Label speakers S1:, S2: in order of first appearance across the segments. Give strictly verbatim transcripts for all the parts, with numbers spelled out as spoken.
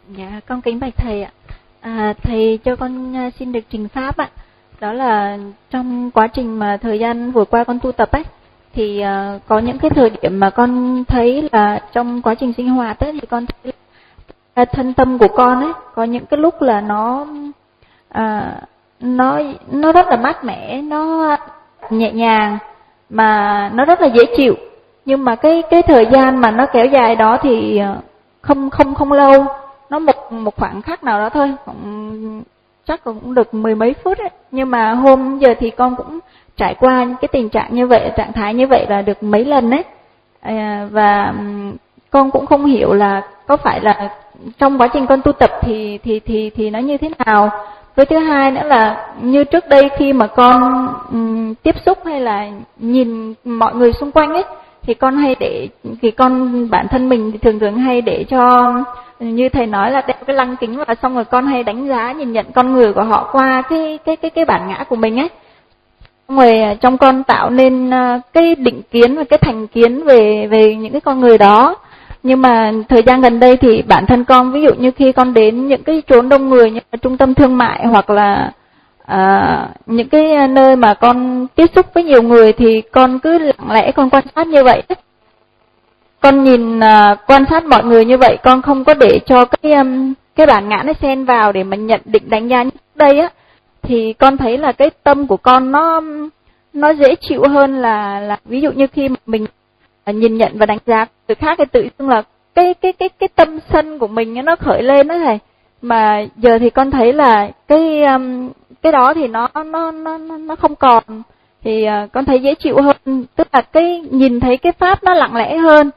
S1: Dạ, con kính bạch thầy ạ. À, thầy cho con xin được trình pháp ạ. Đó là trong quá trình mà thời gian vừa qua con tu tập ấy, thì uh, có những cái thời điểm mà con thấy là trong quá trình sinh hoạt ấy, thì con thấy là thân tâm của con ấy có những cái lúc là nó à, nó nó rất là mát mẻ, nó nhẹ nhàng mà nó rất là dễ chịu. Nhưng mà cái cái thời gian mà nó kéo dài đó thì không không không lâu, nó một một khoảng khắc nào đó thôi, cũng, chắc cũng được mười mấy phút ấy. Nhưng mà hôm giờ thì con cũng trải qua những cái tình trạng như vậy, trạng thái như vậy là được mấy lần đấy, à, và con cũng không hiểu là có phải là trong quá trình con tu tập thì thì thì thì nó như thế nào. Với thứ hai nữa là như trước đây khi mà con um, tiếp xúc hay là nhìn mọi người xung quanh ấy, thì con hay để thì con bản thân mình thì thường thường hay để cho, như thầy nói là đeo cái lăng kính vào, xong rồi con hay đánh giá nhìn nhận con người của họ qua cái cái cái cái bản ngã của mình ấy. Xong rồi trong con tạo nên cái định kiến và cái thành kiến về về những cái con người đó. Nhưng mà thời gian gần đây thì bản thân con, ví dụ như khi con đến những cái chốn đông người như là trung tâm thương mại hoặc là à, những cái nơi mà con tiếp xúc với nhiều người, thì con cứ lặng lẽ con quan sát như vậy. Con nhìn uh, quan sát mọi người như vậy, con không có để cho cái um, cái bản ngã nó xen vào để mà nhận định đánh giá như đây á, thì con thấy là cái tâm của con nó nó dễ chịu hơn là là ví dụ như khi mà mình nhìn nhận và đánh giá người khác thì tự dưng là cái cái cái cái tâm sân của mình nó khởi lên đó thầy. Mà giờ thì con thấy là cái um, cái đó thì nó nó nó nó không còn, thì uh, con thấy dễ chịu hơn, tức là cái nhìn thấy cái pháp nó lặng lẽ hơn.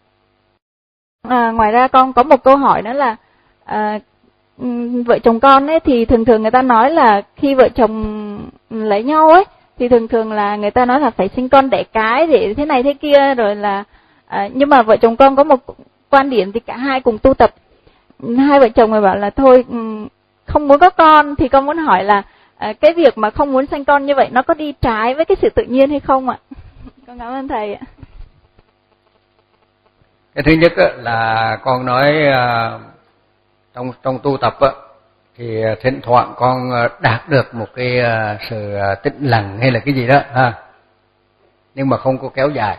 S1: À, ngoài ra con có một câu hỏi nữa là à, vợ chồng con ấy thì thường thường người ta nói là khi vợ chồng lấy nhau ấy thì thường thường là người ta nói là phải sinh con đẻ cái để thế này thế kia rồi là à, nhưng mà vợ chồng con có một quan điểm thì cả hai cùng tu tập, hai vợ chồng người bảo là thôi không muốn có con. Thì con muốn hỏi là à, cái việc mà không muốn sinh con như vậy nó có đi trái với cái sự tự nhiên hay không ạ? Con cảm ơn thầy ạ.
S2: Cái thứ nhất là con nói trong trong tu tập thì thỉnh thoảng con đạt được một cái sự tĩnh lặng hay là cái gì đó ha, nhưng mà không có kéo dài.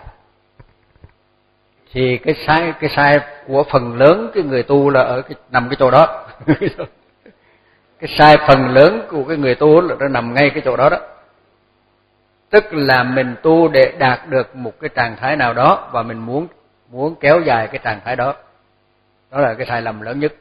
S2: Thì cái sai cái sai của phần lớn cái người tu là ở cái nằm cái chỗ đó. Cái sai phần lớn của cái người tu là nó nằm ngay cái chỗ đó đó. Tức là mình tu để đạt được một cái trạng thái nào đó và mình muốn muốn kéo dài cái trạng thái đó. Đó là cái sai lầm lớn nhất.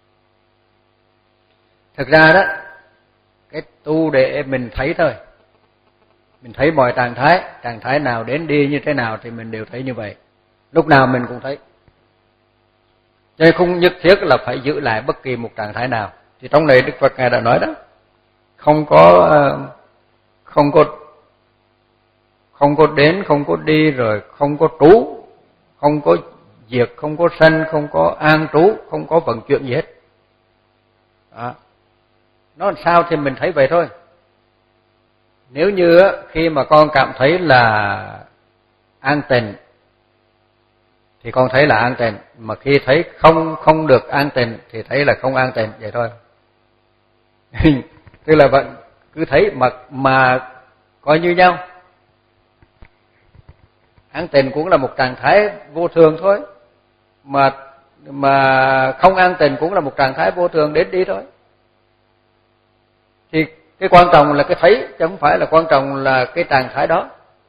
S2: Thực ra đó, cái tu để mình thấy thôi. Mình thấy mọi trạng thái, trạng thái nào đến đi như thế nào thì mình đều thấy như vậy. Lúc nào mình cũng thấy. Cho nên không nhất thiết là phải giữ lại bất kỳ một trạng thái nào. Thì trong này Đức Phật Ngài đã nói đó, không có không có không có đến, không có đi, rồi không có trú, không có diệt, không có sanh, không có an trú, không có vận chuyển gì hết. Đó. Nó làm sao thì mình thấy vậy thôi. Nếu như khi mà con cảm thấy là an tịnh thì con thấy là an tịnh, mà khi thấy không không được an tịnh thì thấy là không an tịnh, vậy thôi. Tức là bạn cứ thấy mà mà coi như nhau. An tịnh cũng là một trạng thái vô thường thôi, mà mà không an tịnh cũng là một trạng thái vô thường đến đi thôi. Thì cái quan trọng là cái thấy, chứ không phải là quan trọng là cái trạng thái đó.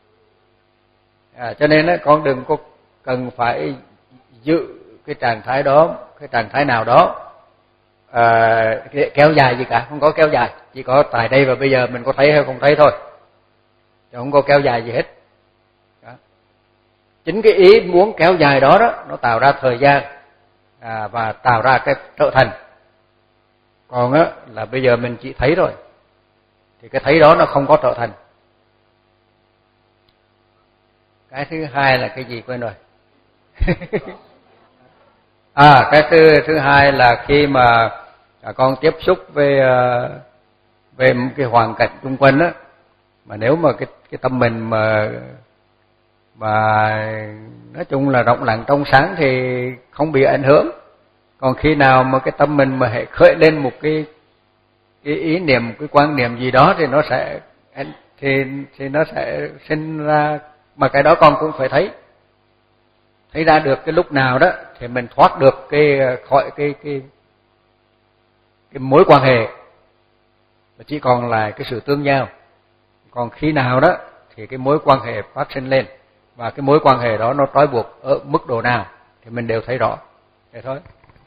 S2: À, cho nên con đừng có cần phải giữ cái trạng thái đó, cái trạng thái nào đó à, kéo dài gì cả, không có kéo dài, chỉ có tại đây và bây giờ mình có thấy hay không thấy thôi, chứ không có kéo dài gì hết. Đó. Chính cái ý muốn kéo dài đó đó, nó tạo ra thời gian à, và tạo ra cái trở thành. Còn á là bây giờ mình chỉ thấy rồi, thì cái thấy đó nó không có trở thành. Cái thứ hai là cái gì quên rồi. À, cái thứ thứ hai là khi mà con tiếp xúc với về cái hoàn cảnh xung quanh á, mà nếu mà cái cái tâm mình mà mà nói chung là rộng lặng trong sáng thì không bị ảnh hưởng. Còn khi nào mà cái tâm mình mà hệ khởi lên một cái cái ý niệm, cái quan niệm gì đó thì nó sẽ thì thì nó sẽ sinh ra, mà cái đó con cũng phải thấy thấy ra được cái lúc nào đó thì mình thoát được cái khỏi cái cái cái mối quan hệ, và chỉ còn là cái sự tương giao. Còn khi nào đó thì cái mối quan hệ phát sinh lên, và cái mối quan hệ đó nó trói buộc ở mức độ nào thì mình đều thấy rõ. Thế thôi.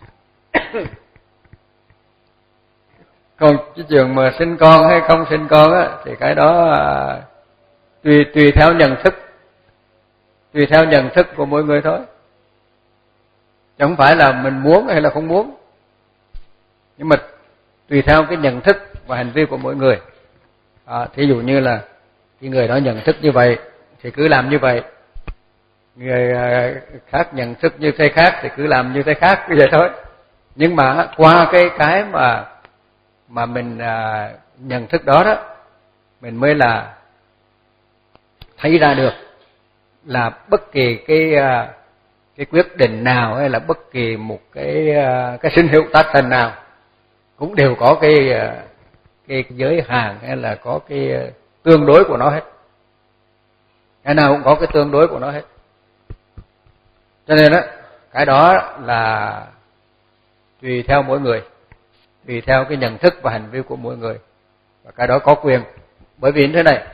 S2: Còn cái chuyện mà sinh con hay không sinh con á, thì cái đó à, tùy tùy theo nhận thức, tùy theo nhận thức của mỗi người thôi. Chẳng phải là mình muốn hay là không muốn, nhưng mà tùy theo cái nhận thức và hành vi của mỗi người. À, thí dụ như là cái người đó nhận thức như vậy thì cứ làm như vậy, người khác nhận thức như thế khác thì cứ làm như thế khác, như vậy thôi. Nhưng mà qua cái cái mà mà mình à, nhận thức đó đó, mình mới là thấy ra được là bất kỳ cái cái quyết định nào hay là bất kỳ một cái cái sinh hữu tác thành nào cũng đều có cái cái giới hạn hay là có cái tương đối của nó hết. Cái nào cũng có cái tương đối của nó hết. Cho nên đó, cái đó là tùy theo mỗi người, tùy theo cái nhận thức và hành vi của mỗi người, và cái đó có quyền. Bởi vì như thế này,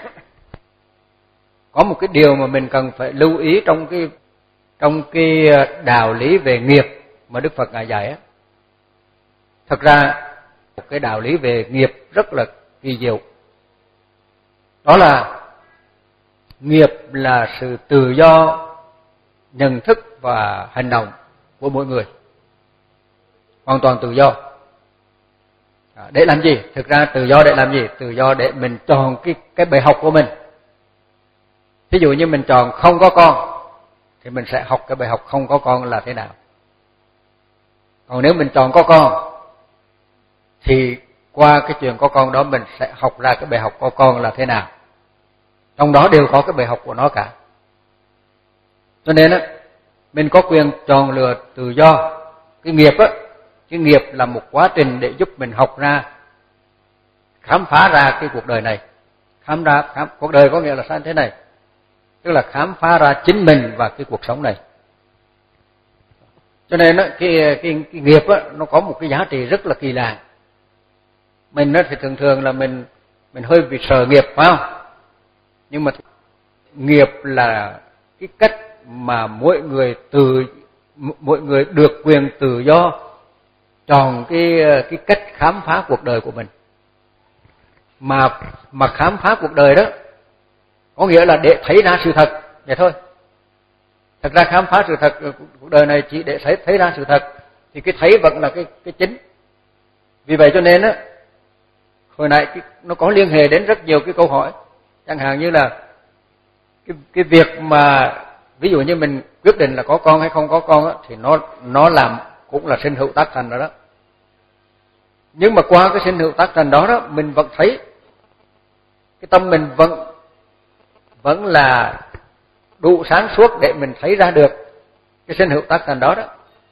S2: có một cái điều mà mình cần phải lưu ý trong cái trong cái đạo lý về nghiệp mà Đức Phật ngài dạy á. Thật ra một cái đạo lý về nghiệp rất là kỳ diệu. Đó là nghiệp là sự tự do nhận thức và hành động của mỗi người, hoàn toàn tự do. À, để làm gì? Thực ra tự do để làm gì? Tự do để mình chọn cái cái bài học của mình. Ví dụ như mình chọn không có con thì mình sẽ học cái bài học không có con là thế nào. Còn nếu mình chọn có con thì qua cái chuyện có con đó mình sẽ học ra cái bài học có con là thế nào. Trong đó đều có cái bài học của nó cả. Cho nên á, mình có quyền chọn lựa tự do. Cái nghiệp á, cái nghiệp là một quá trình để giúp mình học ra, khám phá ra cái cuộc đời này. Khám ra khám cuộc đời có nghĩa là sao thế này? Tức là khám phá ra chính mình và cái cuộc sống này. Cho nên á, cái, cái, cái nghiệp á, nó có một cái giá trị rất là kỳ lạ. Mình á, thì thường thường là mình mình hơi bị sợ nghiệp, phải không? Nhưng mà nghiệp là cái cách mà mỗi người từ mỗi người được quyền tự do chọn cái cái cách khám phá cuộc đời của mình. Mà mà khám phá cuộc đời đó có nghĩa là để thấy ra sự thật, vậy thôi. Thật ra khám phá sự thật cuộc đời này chỉ để thấy thấy ra sự thật, thì cái thấy vẫn là cái cái chính. Vì vậy cho nên á, hồi nãy cái, nó có liên hệ đến rất nhiều cái câu hỏi, chẳng hạn như là cái cái việc mà ví dụ như mình quyết định là có con hay không có con á, thì nó nó làm cũng là sinh hữu tác thành rồi đó. Nhưng mà qua cái sinh hữu tác thành đó đó, mình vẫn thấy cái tâm mình vẫn vẫn là đủ sáng suốt để mình thấy ra được cái sinh hữu tác thành đó đó.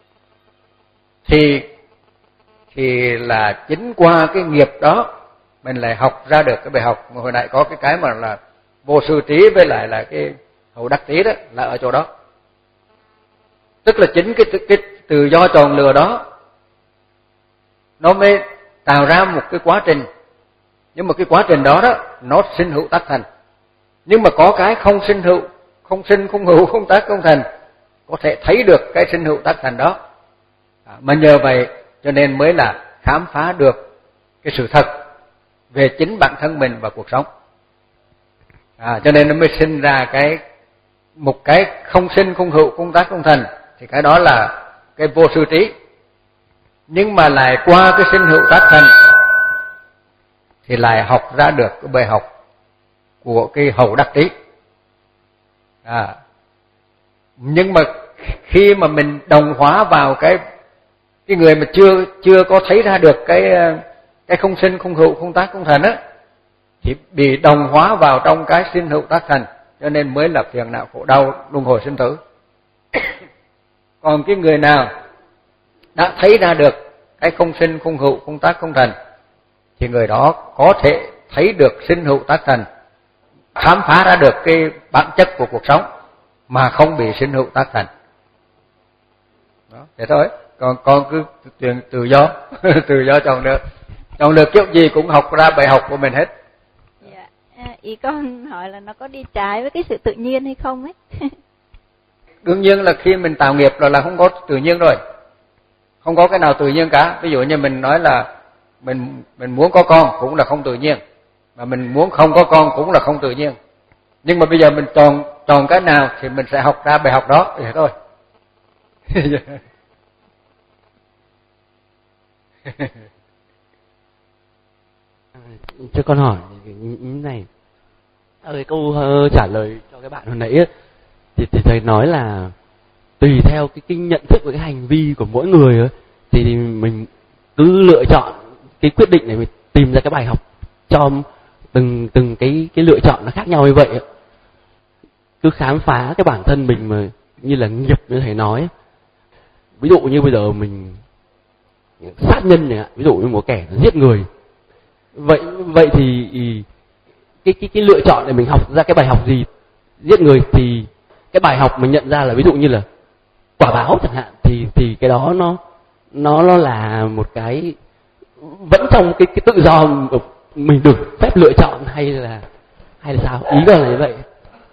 S2: Thì thì là chính qua cái nghiệp đó mình lại học ra được cái bài học. Mà hồi nãy có cái cái mà là vô sư trí với lại là cái hậu đắc trí đó là ở chỗ đó. Tức là chính cái, cái tự do chọn lựa đó nó mới tạo ra một cái quá trình. Nhưng mà cái quá trình đó đó nó sinh hữu tác thành. Nhưng mà có cái không sinh hữu, không sinh không hữu, không tác không thành, có thể thấy được cái sinh hữu tác thành đó. À, mà nhờ vậy cho nên mới là khám phá được cái sự thật về chính bản thân mình và cuộc sống. À, cho nên nó mới sinh ra cái một cái không sinh không hữu, không tác không thành, thì cái đó là cái vô sư trí. Nhưng mà lại qua cái sinh hữu tác thành thì lại học ra được cái bài học của cái hậu đắc trí. À, nhưng mà khi mà mình đồng hóa vào cái cái người mà chưa chưa có thấy ra được cái cái không sinh không hữu, không tác không thành á, thì bị đồng hóa vào trong cái sinh hữu tác thành, cho nên mới là phiền não khổ đau luân hồi sinh tử. Còn cái người nào đã thấy ra được cái không sinh không hữu không tác không thành, thì người đó có thể thấy được sinh hữu tác thành, khám phá ra được cái bản chất của cuộc sống mà không bị sinh hữu tác thành. Đó, thế thôi. Còn con cứ tuyển tự do, tự do chọn được, chọn được kiểu gì cũng học ra bài học của mình hết.
S1: Dạ. À, ý con hỏi là nó có đi trái với cái sự tự nhiên hay không ấy?
S2: Đương nhiên là khi mình tạo nghiệp rồi là không có tự nhiên rồi, không có cái nào tự nhiên cả. Ví dụ như mình nói là mình mình muốn có con cũng là không tự nhiên, mà mình muốn không có con cũng là không tự nhiên. Nhưng mà bây giờ mình chọn chọn cái nào thì mình sẽ học ra bài học đó vậy thôi.
S3: Cho con hỏi như này, ở cái câu uh, trả lời cho cái bạn hồi nãy ấy, thì, thì thầy nói là tùy theo cái, cái nhận thức và cái hành vi của mỗi người ấy, thì, thì mình cứ lựa chọn cái quyết định để mình tìm ra cái bài học cho từng từng cái cái lựa chọn nó khác nhau như vậy ấy. Cứ khám phá cái bản thân mình mà như là nghiệp như thầy nói. Ví dụ như bây giờ mình sát nhân này, ví dụ như một kẻ giết người, vậy vậy thì cái cái cái lựa chọn để mình học ra cái bài học gì. Giết người thì cái bài học mình nhận ra là ví dụ như là quả báo chẳng hạn, thì thì cái đó nó nó nó là một cái vẫn trong cái cái tự do mình được phép lựa chọn, hay là hay là sao? Ý là như vậy.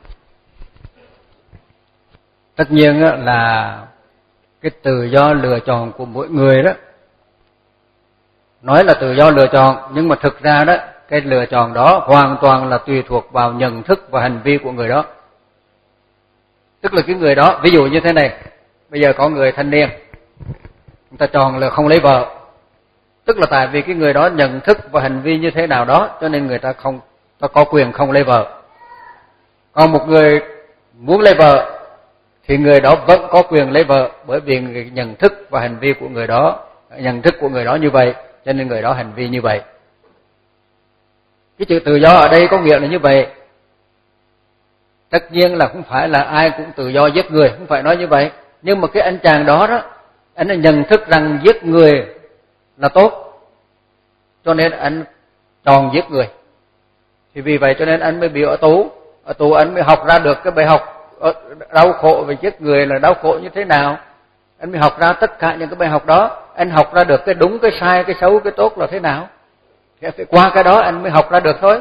S2: Tất nhiên là cái tự do lựa chọn của mỗi người đó, nói là tự do lựa chọn nhưng mà thực ra đó cái lựa chọn đó hoàn toàn là tùy thuộc vào nhận thức và hành vi của người đó. Tức là cái người đó, ví dụ như thế này, bây giờ có người thanh niên người ta chọn là không lấy vợ, tức là tại vì cái người đó nhận thức và hành vi như thế nào đó cho nên người ta không ta có quyền không lấy vợ. Còn một người muốn lấy vợ thì người đó vẫn có quyền lấy vợ, bởi vì người nhận thức và hành vi của người đó, nhận thức của người đó như vậy cho nên người đó hành vi như vậy. Cái chữ tự do ở đây có nghĩa là như vậy. Tất nhiên là không phải là ai cũng tự do giết người, không phải nói như vậy. Nhưng mà cái anh chàng đó đó, anh ấy nhận thức rằng giết người là tốt, cho nên anh chọn giết người. Thì vì vậy cho nên anh mới bị ở tù. Ở tù anh mới học ra được cái bài học đau khổ về giết người là đau khổ như thế nào. Anh mới học ra tất cả những cái bài học đó. Anh học ra được cái đúng, cái sai, cái xấu, cái tốt là thế nào. Thì phải qua cái đó anh mới học ra được thôi.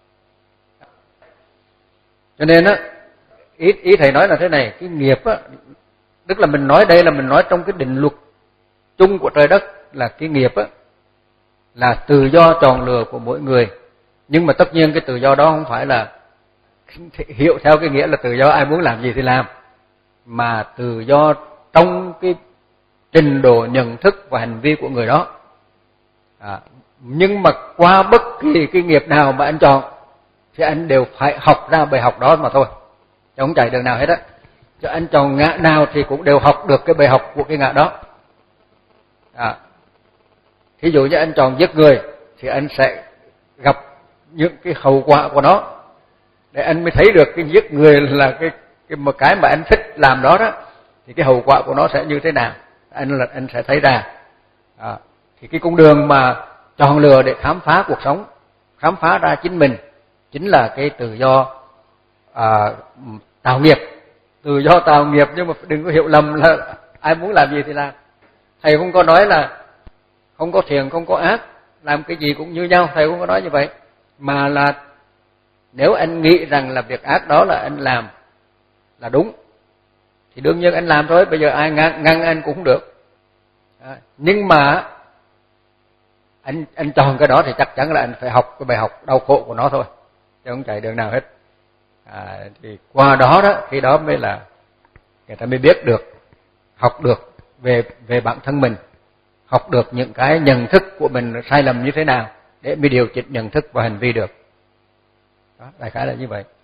S2: Cho nên á, ý, ý thầy nói là thế này, cái nghiệp á, tức là mình nói đây là mình nói trong cái định luật chung của trời đất, là cái nghiệp á là tự do chọn lựa của mỗi người. Nhưng mà tất nhiên cái tự do đó không phải là hiểu theo cái nghĩa là tự do ai muốn làm gì thì làm, mà tự do trong cái trình độ nhận thức và hành vi của người đó. À, nhưng mà qua bất kỳ cái nghiệp nào mà anh chọn thì anh đều phải học ra bài học đó mà thôi, chứ không chạy đường nào hết á. Cho anh chọn ngã nào thì cũng đều học được cái bài học của cái ngã đó. À, thí dụ như anh chọn giết người thì anh sẽ gặp những cái hậu quả của nó, để anh mới thấy được cái giết người là cái cái một cái mà anh thích làm đó đó, thì cái hậu quả của nó sẽ như thế nào, anh là anh sẽ thấy ra. À, thì cái con đường mà chọn lựa để khám phá cuộc sống, khám phá ra chính mình, chính là cái tự do à, tạo nghiệp. Tự do tạo nghiệp, nhưng mà đừng có hiểu lầm là ai muốn làm gì thì làm. Thầy không có nói là không có thiện không có ác, làm cái gì cũng như nhau, thầy không có nói như vậy. Mà là nếu anh nghĩ rằng là việc ác đó là anh làm là đúng thì đương nhiên anh làm thôi, bây giờ ai ngăn, ngăn anh cũng không được. À, nhưng mà anh anh chọn cái đó thì chắc chắn là anh phải học cái bài học đau khổ của nó thôi, chứ không chạy đường nào hết. À, thì qua đó đó, khi đó mới là người ta mới biết được, học được về về bản thân mình, học được những cái nhận thức của mình sai lầm như thế nào để mới điều chỉnh nhận thức và hành vi được. Đó, đại khái là như vậy.